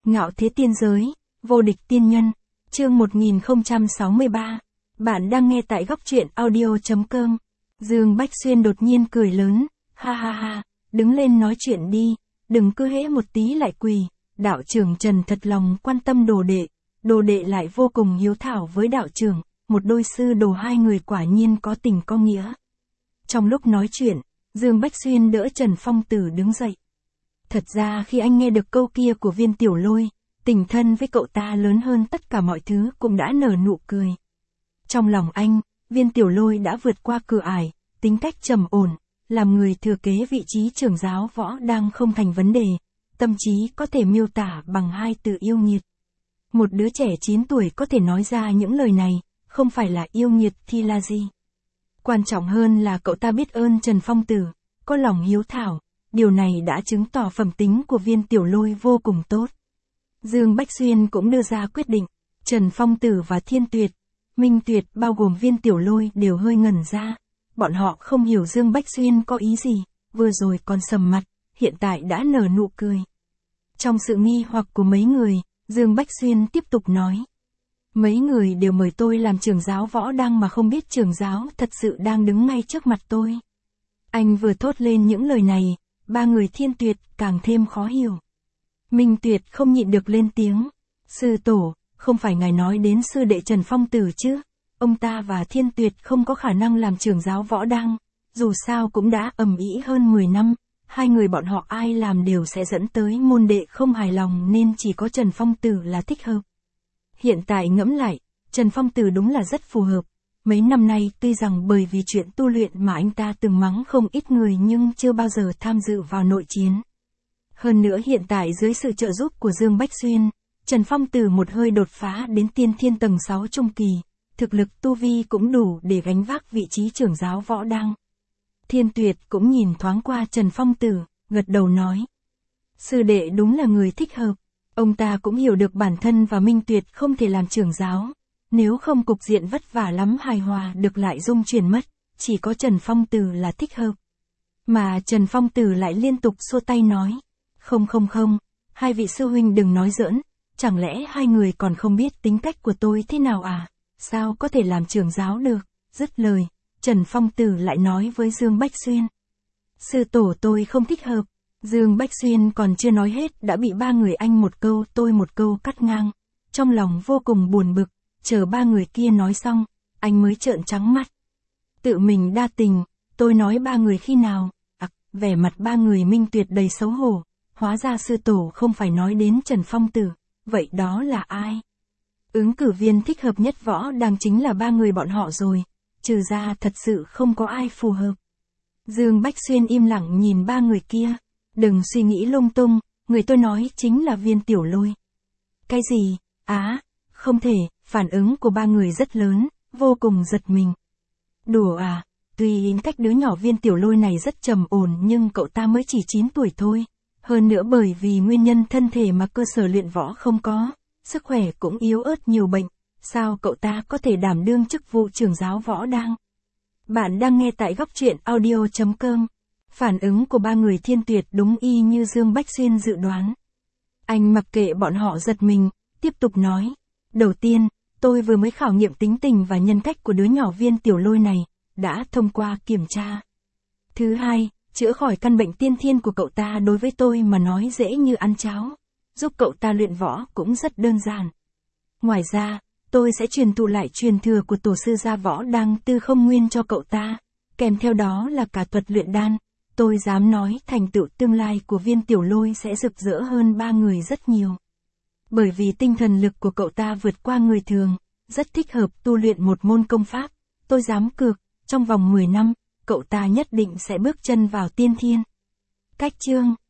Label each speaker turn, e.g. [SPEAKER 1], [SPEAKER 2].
[SPEAKER 1] Ngạo thế tiên giới, vô địch tiên nhân, chương 1063. Bạn đang nghe tại góc truyện audio.com. Dương Bách Xuyên đột nhiên cười lớn, ha ha ha, đứng lên nói chuyện đi, đừng cứ hễ một tí lại quỳ. Đạo trưởng Trần thật lòng quan tâm đồ đệ lại vô cùng hiếu thảo với đạo trưởng, một đôi sư đồ hai người quả nhiên có tình có nghĩa. Trong lúc nói chuyện, Dương Bách Xuyên đỡ Trần Phong Tử đứng dậy. Thật ra khi anh nghe được câu kia của Viên Tiểu Lôi, tình thân với cậu ta lớn hơn tất cả mọi thứ cũng đã nở nụ cười. Trong lòng anh, Viên Tiểu Lôi đã vượt qua cửa ải, tính cách trầm ổn, làm người thừa kế vị trí trưởng giáo võ đang không thành vấn đề, tâm trí có thể miêu tả bằng hai từ yêu nghiệt. Một đứa trẻ 9 tuổi có thể nói ra những lời này, không phải là yêu nghiệt thì là gì? Quan trọng hơn là cậu ta biết ơn Trần Phong Tử, có lòng hiếu thảo, điều này đã chứng tỏ phẩm tính của Viên Tiểu Lôi vô cùng tốt. Dương Bách Xuyên cũng đưa ra quyết định, Trần Phong Tử và Thiên Tuyệt, Minh Tuyệt bao gồm Viên Tiểu Lôi đều hơi ngẩn ra. Bọn họ không hiểu Dương Bách Xuyên có ý gì, vừa rồi còn sầm mặt, hiện tại đã nở nụ cười. Trong sự nghi hoặc của mấy người, Dương Bách Xuyên tiếp tục nói. Mấy người đều mời tôi làm trưởng giáo võ đăng mà không biết trưởng giáo thật sự đang đứng ngay trước mặt tôi. Anh vừa thốt lên những lời này, ba người Thiên Tuyệt càng thêm khó hiểu. Minh Tuyệt không nhịn được lên tiếng. Sư tổ, không phải ngài nói đến sư đệ Trần Phong Tử chứ? Ông ta và Thiên Tuyệt không có khả năng làm trưởng giáo võ đăng. Dù sao cũng đã ầm ĩ hơn 10 năm, hai người bọn họ ai làm đều sẽ dẫn tới môn đệ không hài lòng nên chỉ có Trần Phong Tử là thích hợp. Hiện tại ngẫm lại, Trần Phong Tử đúng là rất phù hợp. Mấy năm nay tuy rằng bởi vì chuyện tu luyện mà anh ta từng mắng không ít người nhưng chưa bao giờ tham dự vào nội chiến. Hơn nữa hiện tại dưới sự trợ giúp của Dương Bách Xuyên, Trần Phong Tử một hơi đột phá đến tiên thiên tầng 6 trung kỳ, thực lực tu vi cũng đủ để gánh vác vị trí trưởng giáo võ đăng. Thiên Tuyệt cũng nhìn thoáng qua Trần Phong Tử, gật đầu nói. Sư đệ đúng là người thích hợp, ông ta cũng hiểu được bản thân và Minh Tuyệt không thể làm trưởng giáo, nếu không cục diện vất vả lắm hài hòa được lại dung chuyển mất, chỉ có Trần Phong Tử là thích hợp. Mà Trần Phong Tử lại liên tục xua tay nói. Không, hai vị sư huynh đừng nói giỡn, chẳng lẽ hai người còn không biết tính cách của tôi thế nào à? Sao có thể làm trưởng giáo được? Dứt lời, Trần Phong Tử lại nói với Dương Bách Xuyên. Sư tổ tôi không thích hợp. Dương Bách Xuyên còn chưa nói hết đã bị ba người anh một câu tôi một câu cắt ngang. Trong lòng vô cùng buồn bực, chờ ba người kia nói xong, anh mới trợn trắng mắt. Tự mình đa tình, tôi nói ba người khi nào? Vẻ mặt ba người Minh Tuyệt đầy xấu hổ. Hóa ra sư tổ không phải nói đến Trần Phong Tử, vậy đó là ai? Ứng cử viên thích hợp nhất võ đang chính là ba người bọn họ rồi, trừ ra thật sự không có ai phù hợp. Dương Bách Xuyên im lặng nhìn ba người kia, đừng suy nghĩ lung tung, người tôi nói chính là Viên Tiểu Lôi. Cái gì? Không thể, phản ứng của ba người rất lớn, vô cùng giật mình. Đùa à, tuy cách đứa nhỏ Viên Tiểu Lôi này rất trầm ổn nhưng cậu ta mới chỉ 9 tuổi thôi. Hơn nữa bởi vì nguyên nhân thân thể mà cơ sở luyện võ không có, sức khỏe cũng yếu ớt nhiều bệnh, sao cậu ta có thể đảm đương chức vụ trưởng giáo võ đăng? Bạn đang nghe tại góc truyện audio.com. Phản ứng của ba người Thiên Tuyệt đúng y như Dương Bách Xuyên dự đoán. Anh mặc kệ bọn họ giật mình, tiếp tục nói. Đầu tiên, tôi vừa mới khảo nghiệm tính tình và nhân cách của đứa nhỏ Viên Tiểu Lôi này, đã thông qua kiểm tra. Thứ hai, chữa khỏi căn bệnh tiên thiên của cậu ta đối với tôi mà nói dễ như ăn cháo, giúp cậu ta luyện võ cũng rất đơn giản. Ngoài ra, tôi sẽ truyền thụ lại truyền thừa của tổ sư gia võ đăng Tư Không Nguyên cho cậu ta, kèm theo đó là cả thuật luyện đan. Tôi dám nói thành tựu tương lai của Viên Tiểu Lôi sẽ rực rỡ hơn ba người rất nhiều. Bởi vì tinh thần lực của cậu ta vượt qua người thường, rất thích hợp tu luyện một môn công pháp, tôi dám cược, trong vòng 10 năm, cậu ta nhất định sẽ bước chân vào tiên thiên. Cách chương